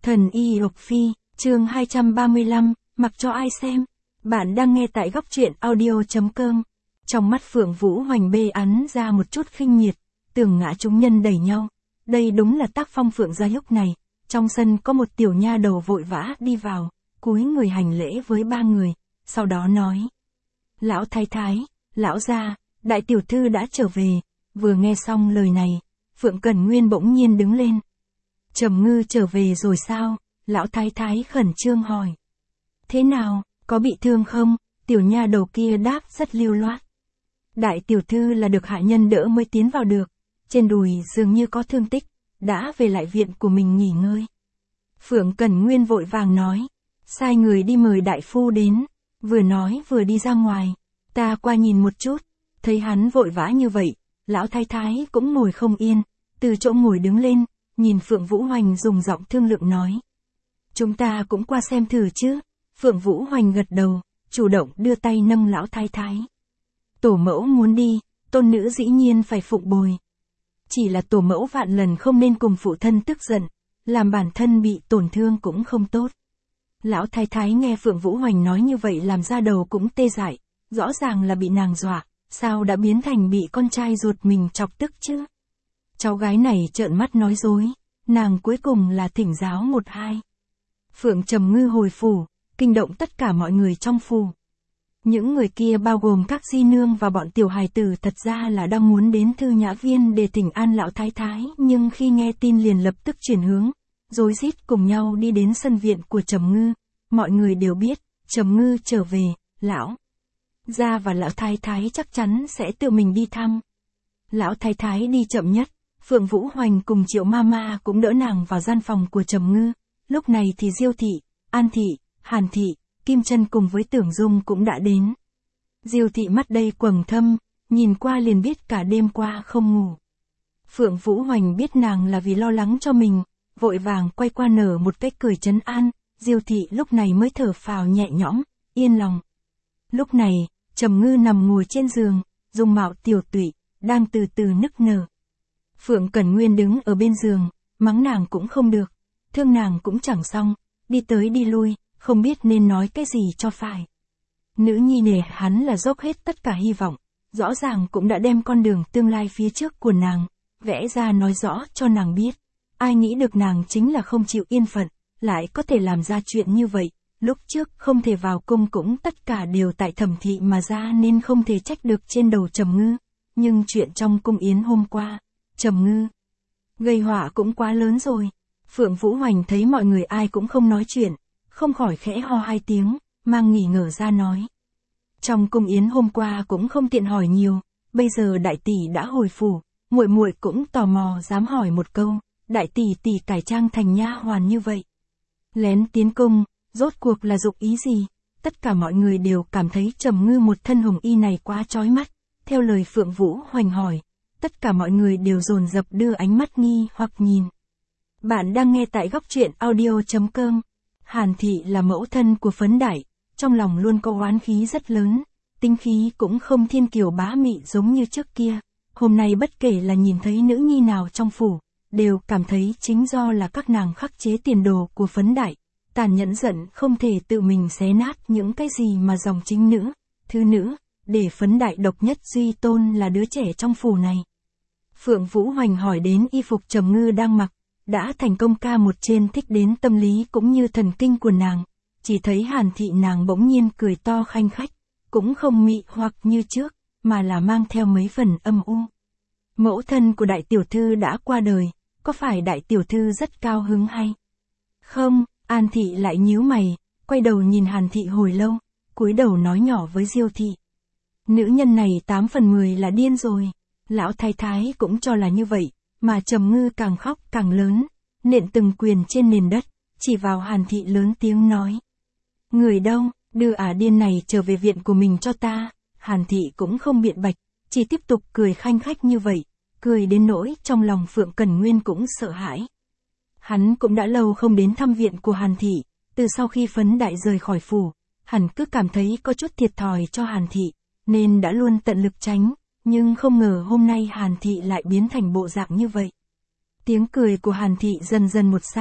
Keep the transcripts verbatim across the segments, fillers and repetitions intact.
Thần y Độc Phi, chương hai trăm ba mươi lăm, mặc cho ai xem. Bạn đang nghe tại góc truyện audio.com. Trong mắt Phượng Vũ Hoành bê ắn ra một chút khinh miệt, tưởng ngã chúng nhân đẩy nhau. Đây đúng là tác phong Phượng gia lúc này. Trong sân có một tiểu nha đầu vội vã đi vào, cúi người hành lễ với ba người, sau đó nói. Lão thái thái, lão gia, đại tiểu thư đã trở về. Vừa nghe xong lời này, Phượng Cẩn Nguyên bỗng nhiên đứng lên. Trầm Ngư trở về rồi sao? Lão thái thái khẩn trương hỏi. Thế nào, có bị thương không? Tiểu nha đầu kia đáp rất lưu loát. Đại tiểu thư là được hạ nhân đỡ mới tiến vào được, trên đùi dường như có thương tích, đã về lại viện của mình nghỉ ngơi. Phượng Cẩn Nguyên vội vàng nói, sai người đi mời đại phu đến, vừa nói vừa đi ra ngoài, ta qua nhìn một chút, thấy hắn vội vã như vậy, lão thái thái cũng ngồi không yên, từ chỗ ngồi đứng lên, nhìn Phượng Vũ Hoành dùng giọng thương lượng nói. Chúng ta cũng qua xem thử chứ. Phượng Vũ Hoành gật đầu, chủ động đưa tay nâng lão thái thái. Tổ mẫu muốn đi, tôn nữ dĩ nhiên phải phụng bồi. Chỉ là tổ mẫu vạn lần không nên cùng phụ thân tức giận, làm bản thân bị tổn thương cũng không tốt. Lão thái thái nghe Phượng Vũ Hoành nói như vậy làm ra đầu cũng tê dại, rõ ràng là bị nàng dọa, sao đã biến thành bị con trai ruột mình chọc tức chứ? Cháu gái này trợn mắt nói dối, nàng cuối cùng là thỉnh giáo một hai. Phượng Trầm Ngư hồi phủ, kinh động tất cả mọi người trong phủ. Những người kia bao gồm các di nương và bọn tiểu hài tử thật ra là đang muốn đến thư nhã viên để thỉnh an lão thái thái, nhưng khi nghe tin liền lập tức chuyển hướng, rối rít cùng nhau đi đến sân viện của Trầm Ngư. Mọi người đều biết, Trầm Ngư trở về, lão gia và lão thái thái chắc chắn sẽ tự mình đi thăm. Lão thái thái đi chậm nhất, Phượng Vũ Hoành cùng Triệu Mama cũng đỡ nàng vào gian phòng của Trầm Ngư. Lúc này thì Diêu thị, An thị, Hàn thị, Kim Chân cùng với Tưởng Dung cũng đã đến. Diêu thị mắt đầy quầng thâm, nhìn qua liền biết cả đêm qua không ngủ. Phượng Vũ Hoành biết nàng là vì lo lắng cho mình, vội vàng quay qua nở một cái cười trấn an. Diêu thị lúc này mới thở phào nhẹ nhõm, yên lòng. Lúc này, Trầm Ngư nằm ngồi trên giường, dung mạo tiểu tụy, đang từ từ nức nở. Phượng Cẩn Nguyên đứng ở bên giường, mắng nàng cũng không được, thương nàng cũng chẳng xong, đi tới đi lui, không biết nên nói cái gì cho phải. Nữ nhi nể hắn là dốc hết tất cả hy vọng, rõ ràng cũng đã đem con đường tương lai phía trước của nàng, vẽ ra nói rõ cho nàng biết. Ai nghĩ được nàng chính là không chịu yên phận, lại có thể làm ra chuyện như vậy. Lúc trước không thể vào cung cũng tất cả đều tại Thẩm thị mà ra nên không thể trách được trên đầu Trầm Ngư. Nhưng chuyện trong cung yến hôm qua, Trầm Ngư gây họa cũng quá lớn rồi. Phượng Vũ Hoành thấy mọi người ai cũng không nói chuyện, không khỏi khẽ ho hai tiếng, mang nghỉ ngờ ra nói. Trong cung yến hôm qua cũng không tiện hỏi nhiều, bây giờ đại tỷ đã hồi phủ, muội muội cũng tò mò dám hỏi một câu, đại tỷ tỷ cải trang thành nha hoàn như vậy, lén tiến cung, rốt cuộc là dụng ý gì? Tất cả mọi người đều cảm thấy Trầm Ngư một thân hồng y này quá chói mắt. Theo lời Phượng Vũ Hoành hỏi, tất cả mọi người đều dồn dập đưa ánh mắt nghi hoặc nhìn. Bạn đang nghe tại góc truyện audio.com. Hàn thị là mẫu thân của Phấn Đại, trong lòng luôn có oán khí rất lớn, tính khí cũng không thiên kiều bá mị giống như trước kia. Hôm nay bất kể là nhìn thấy nữ nhi nào trong phủ, đều cảm thấy chính do là các nàng khắc chế tiền đồ của Phấn Đại, tàn nhẫn giận không thể tự mình xé nát những cái gì mà dòng chính nữ, thư nữ, để Phấn Đại độc nhất duy tôn là đứa trẻ trong phủ này. Phượng Vũ Hoành hỏi đến y phục Trầm Ngư đang mặc, đã thành công ca một trên thích đến tâm lý cũng như thần kinh của nàng, chỉ thấy Hàn thị nàng bỗng nhiên cười to khanh khách, cũng không mị hoặc như trước, mà là mang theo mấy phần âm u. Mẫu thân của đại tiểu thư đã qua đời, có phải đại tiểu thư rất cao hứng hay không? An thị lại nhíu mày, quay đầu nhìn Hàn thị hồi lâu, cúi đầu nói nhỏ với Diêu thị. Nữ nhân này tám phần mười là điên rồi. Lão thái thái cũng cho là như vậy, mà Trầm Ngư càng khóc càng lớn, nện từng quyền trên nền đất, chỉ vào Hàn thị lớn tiếng nói. Người đâu, đưa ả điên này trở về viện của mình cho ta. Hàn thị cũng không biện bạch, chỉ tiếp tục cười khanh khách như vậy, cười đến nỗi trong lòng Phượng Cẩn Nguyên cũng sợ hãi. Hắn cũng đã lâu không đến thăm viện của Hàn thị, từ sau khi Phấn Đại rời khỏi phủ, hắn cứ cảm thấy có chút thiệt thòi cho Hàn thị, nên đã luôn tận lực tránh, nhưng không ngờ hôm nay Hàn thị lại biến thành bộ dạng như vậy. Tiếng cười của Hàn thị dần dần một xa,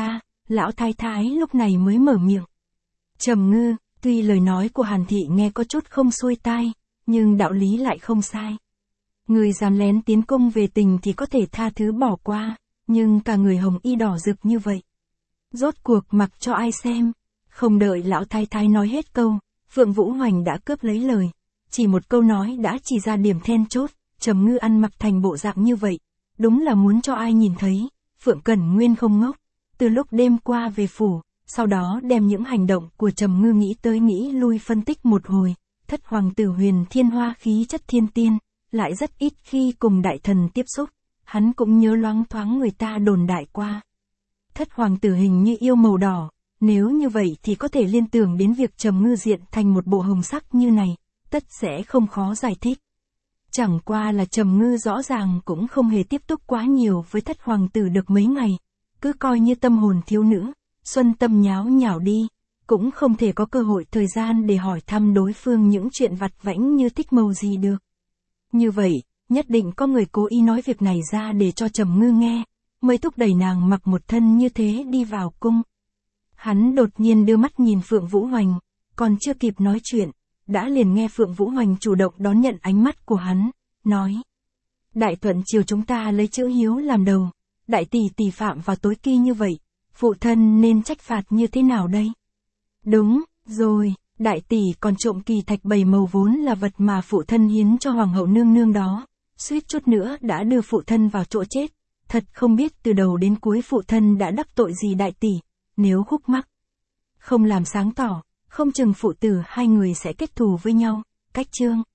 lão thái thái lúc này mới mở miệng. Trầm Ngư, tuy lời nói của Hàn Thị nghe có chút không xuôi tai, nhưng đạo lý lại không sai. Người dám lén tiến cung về tình thì có thể tha thứ bỏ qua, nhưng cả người hồng y đỏ rực như vậy. Rốt cuộc mặc cho ai xem, không đợi lão thái thái nói hết câu, Phượng Vũ Hoành đã cướp lấy lời. Chỉ một câu nói đã chỉ ra điểm then chốt, Trầm Ngư ăn mặc thành bộ dạng như vậy, đúng là muốn cho ai nhìn thấy. Phượng Cẩn Nguyên không ngốc, từ lúc đêm qua về phủ, sau đó đem những hành động của Trầm Ngư nghĩ tới nghĩ lui phân tích một hồi. Thất hoàng tử Huyền Thiên Hoa khí chất thiên tiên, lại rất ít khi cùng đại thần tiếp xúc, hắn cũng nhớ loáng thoáng người ta đồn đại qua. Thất hoàng tử hình như yêu màu đỏ, nếu như vậy thì có thể liên tưởng đến việc Trầm Ngư diện thành một bộ hồng sắc như này, tất sẽ không khó giải thích. Chẳng qua là Trầm Ngư rõ ràng cũng không hề tiếp xúc quá nhiều với thất hoàng tử được mấy ngày, cứ coi như tâm hồn thiếu nữ, xuân tâm nháo nhảo đi, cũng không thể có cơ hội thời gian để hỏi thăm đối phương những chuyện vặt vãnh như thích màu gì được. Như vậy, nhất định có người cố ý nói việc này ra để cho Trầm Ngư nghe, mới thúc đẩy nàng mặc một thân như thế đi vào cung. Hắn đột nhiên đưa mắt nhìn Phượng Vũ Hoành, còn chưa kịp nói chuyện, đã liền nghe Phượng Vũ Hoành chủ động đón nhận ánh mắt của hắn, nói. Đại thuận triều chúng ta lấy chữ hiếu làm đầu, đại tỷ tỷ phạm vào tối kỳ như vậy, phụ thân nên trách phạt như thế nào đây? Đúng, rồi, đại tỷ còn trộm kỳ thạch bảy màu vốn là vật mà phụ thân hiến cho hoàng hậu nương nương đó, suýt chút nữa đã đưa phụ thân vào chỗ chết, thật không biết từ đầu đến cuối phụ thân đã đắc tội gì đại tỷ, nếu khúc mắc không làm sáng tỏ, không chừng phụ tử hai người sẽ kết thù với nhau. Cách chương